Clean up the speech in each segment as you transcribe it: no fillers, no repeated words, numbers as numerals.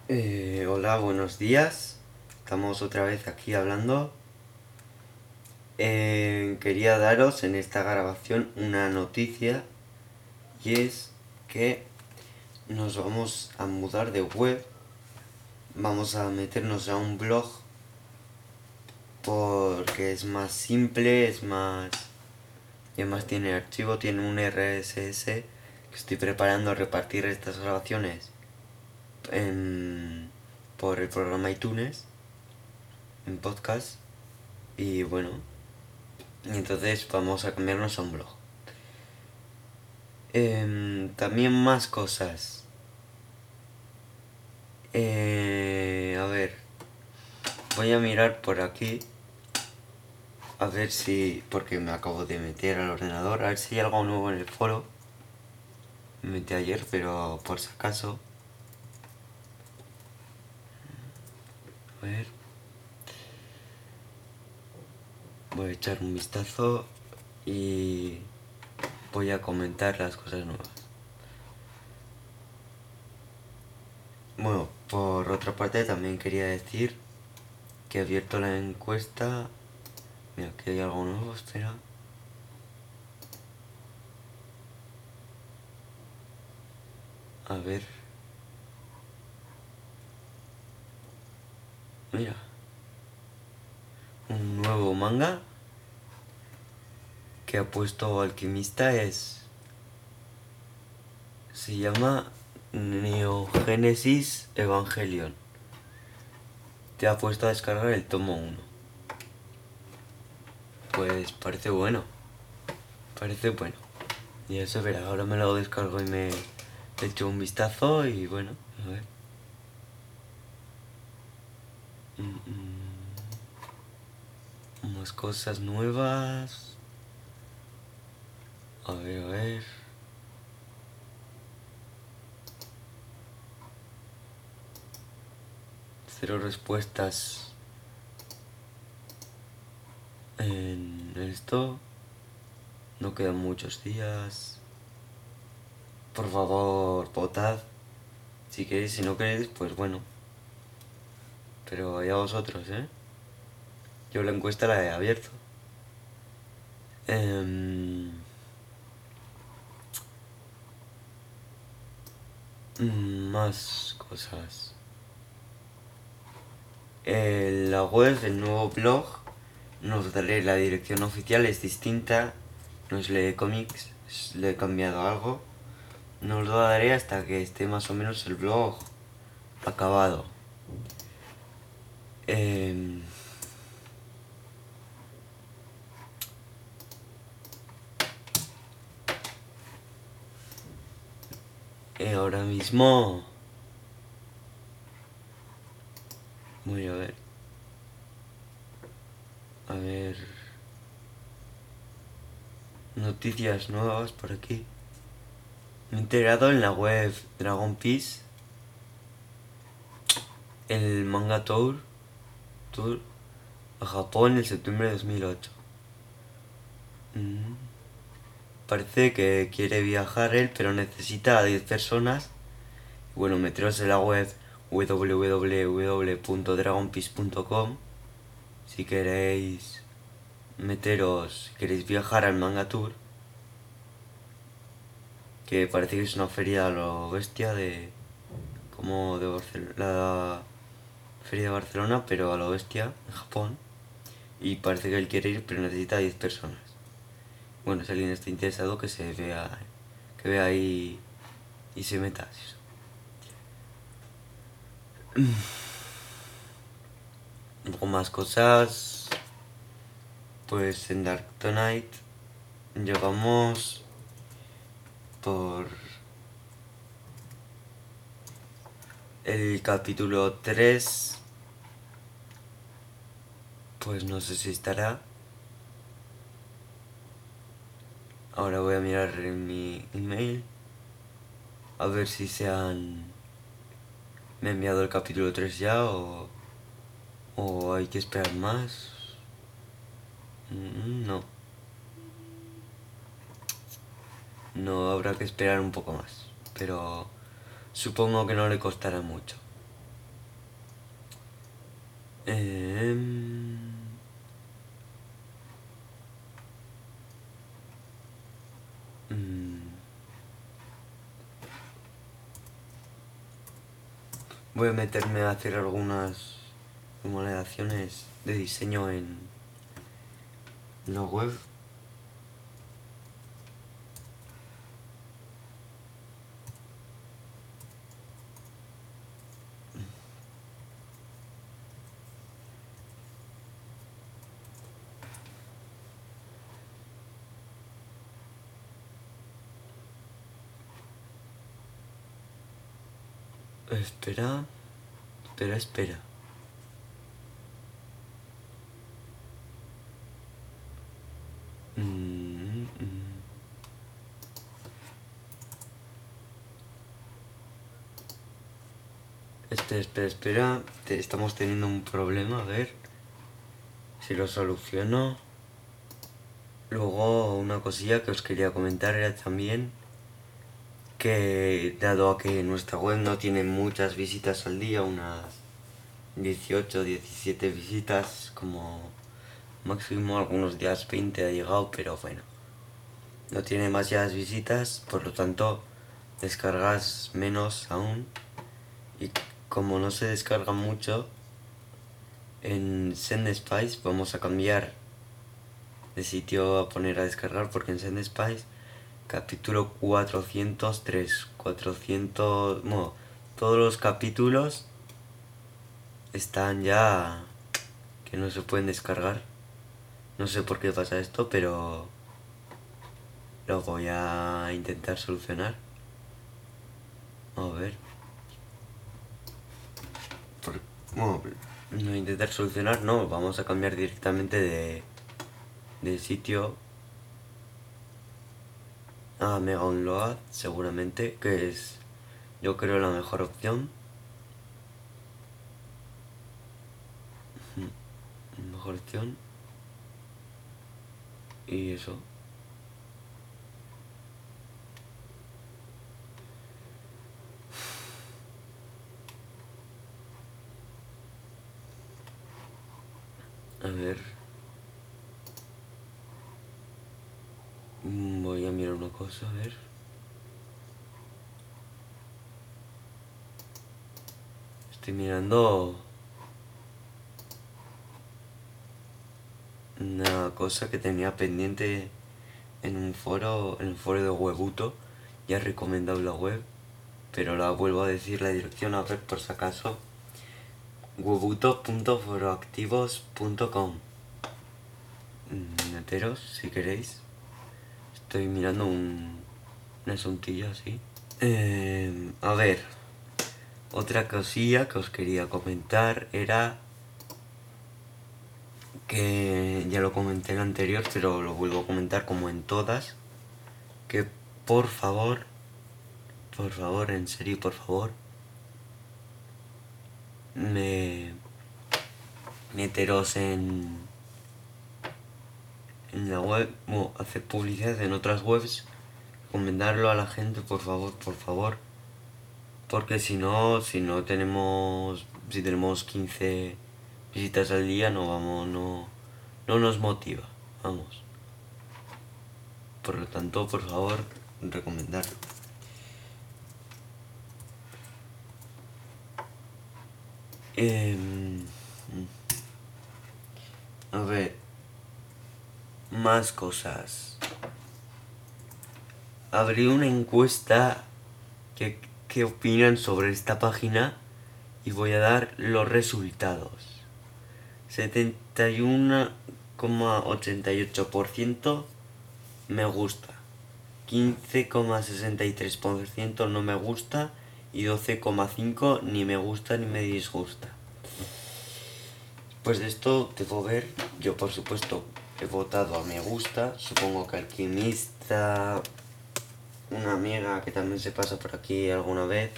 Hola, buenos días. Estamos otra vez aquí hablando. Quería daros en esta grabación una noticia y es que nos vamos a mudar de web. Vamos a meternos a un blog porque es más simple, es más... y además tiene archivo, tiene un RSS que estoy preparando a repartir estas grabaciones por el programa iTunes en podcast. Y bueno, y entonces vamos a cambiarnos a un blog. También más cosas. A ver, voy a mirar por aquí. A ver si... porque me acabo de meter al ordenador. A ver si hay algo nuevo en el foro. Me metí ayer, pero por si acaso. A ver. Voy a echar un vistazo y voy a comentar las cosas nuevas. Bueno, por otra parte también quería decir que he abierto la encuesta. Mira, aquí hay algo nuevo, espera. A ver. Mira. Un nuevo manga que ha puesto Alquimista se llama Neogénesis Evangelion. Te ha puesto a descargar el tomo 1. Pues parece bueno. Parece bueno. Y eso verá, ahora me lo descargo y me echo un vistazo y bueno, a ver. Unas cosas nuevas. A ver, a ver. Cero respuestas en esto. No quedan muchos días. Por favor, votad. Si queréis, si no queréis, pues bueno. Pero allá vosotros, ¿eh? Yo la encuesta la he abierto. Más cosas. La web, el nuevo blog, nos daré la dirección oficial, es distinta. No es Lee Comics, le he cambiado algo. No os lo daré hasta que esté más o menos el blog acabado. Ahora mismo voy a ver. A ver. Noticias nuevas por aquí. Me he enterado en la web Dragon Peace. El manga tour a Japón en septiembre de 2008. Parece que quiere viajar él, pero necesita a 10 personas. Bueno, meteros en la web www.dragonpeace.com si queréis si queréis viajar al manga tour, que parece que es una feria a lo bestia como de Barcelona, la feria de Barcelona, pero a lo bestia en Japón, y parece que él quiere ir, pero necesita 10 personas. Bueno, si alguien está interesado, que vea ahí y se meta. Un poco más cosas. Pues en Dark Tonight llevamos por el capítulo 3. Pues no sé si estará. Ahora voy a mirar en mi email a ver si me ha enviado el capítulo 3 ya o hay que esperar más. No. No, habrá que esperar un poco más. Pero supongo que no le costará mucho. Mm, Voy a meterme a hacer algunas remodelaciones de diseño en la web. Espera, espera. Mm, mm. Espera. Estamos teniendo un problema, a ver si lo soluciono. Luego una cosilla que os quería comentar era también que dado a que nuestra web no tiene muchas visitas al día, unas 18 17 visitas como máximo, algunos días 20 ha llegado, pero bueno, no tiene demasiadas visitas, por lo tanto descargas menos aún, y como no se descarga mucho en SendSpice vamos a cambiar de sitio a poner a descargar, porque en SendSpice capítulo 403 bueno, todos los capítulos están ya que no se pueden descargar. No sé por qué pasa esto, pero lo voy a intentar solucionar. A ver. Bueno, no intentar solucionar, no. Vamos a cambiar directamente de sitio a Mega Download, seguramente, que es, yo creo, la mejor opción. Mejor opción. Y eso. A ver. Voy a mirar una cosa, a ver. Estoy mirando una cosa que tenía pendiente en el foro de Webuto. Ya he recomendado la web, pero la vuelvo a decir la dirección, a ver por si acaso. webuto.foroactivos.com. Meteros si queréis. Estoy mirando un asuntillo así. A ver, otra cosilla que os quería comentar era que ya lo comenté en el anterior, pero lo vuelvo a comentar como en todas, que por favor, en serio, por favor, me meteros en la web, o hacer publicidad en otras webs, recomendarlo a la gente, por favor, porque si no tenemos, si tenemos 15 visitas al día, no nos motiva, vamos. Por lo tanto, por favor, recomendarlo. A ver, más cosas. Abrí una encuesta que opinan sobre esta página y voy a dar los resultados. 71,88% me gusta, 15,63% no me gusta y 12,5% ni me gusta ni me disgusta. Pues de esto debo ver, yo por supuesto he votado a me gusta, supongo que Alquimista, una amiga que también se pasa por aquí alguna vez,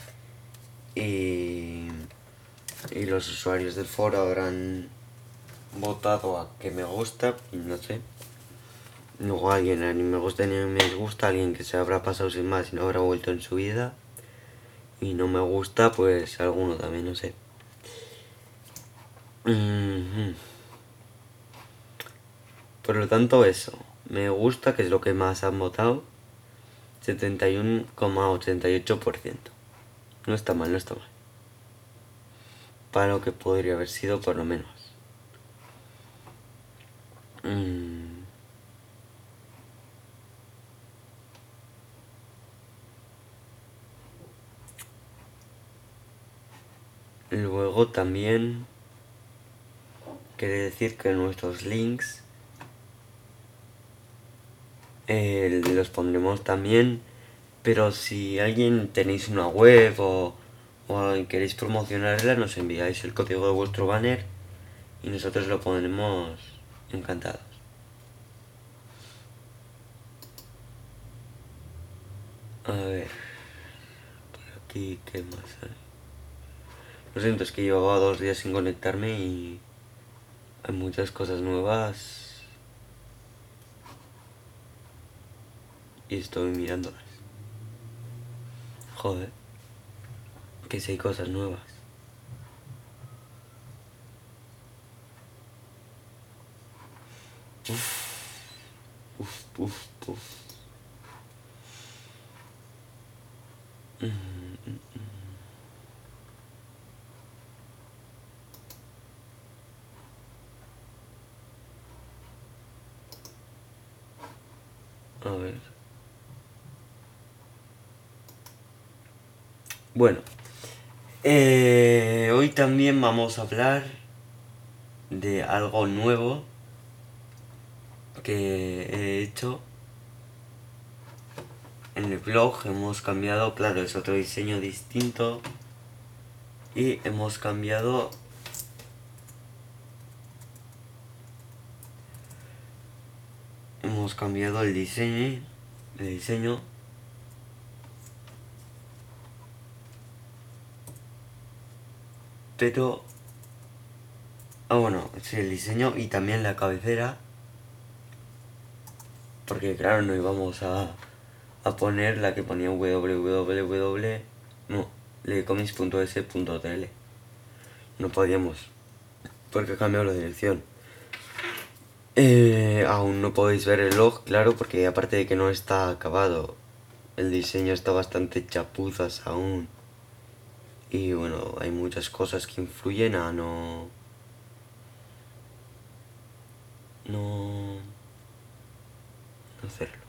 y los usuarios del foro habrán votado a que me gusta, no sé. Luego alguien a ni me gusta ni me disgusta, alguien que se habrá pasado sin más y no habrá vuelto en su vida. Y no me gusta, pues alguno también, no sé. Ujú. Por lo tanto, eso. Me gusta, que es lo que más han votado. 71,88%. No está mal, no está mal. Para lo que podría haber sido, por lo menos. Mm, Luego también quiere decir que nuestros links los pondremos también. Pero si alguien tenéis una web o queréis promocionarla, nos enviáis el código de vuestro banner y nosotros lo pondremos encantados. A ver, aquí, ¿qué más hay? Lo siento, es que llevaba 2 días sin conectarme y hay muchas cosas nuevas y estoy mirándolas. Joder, que si hay cosas nuevas. Uf, uf, uf. A ver. Bueno, hoy también vamos a hablar de algo nuevo que he hecho en el blog. Hemos cambiado, claro, es otro diseño distinto y hemos cambiado el diseño, pero bueno, sí, el diseño y también la cabecera, porque claro, no íbamos a poner la que ponía www, no, lecomics.es.tl. No podíamos, porque ha cambiado la dirección. Aún no podéis ver el log, claro, porque aparte de que no está acabado, el diseño está bastante chapuzas aún. Y bueno, hay muchas cosas que influyen a no hacerlo.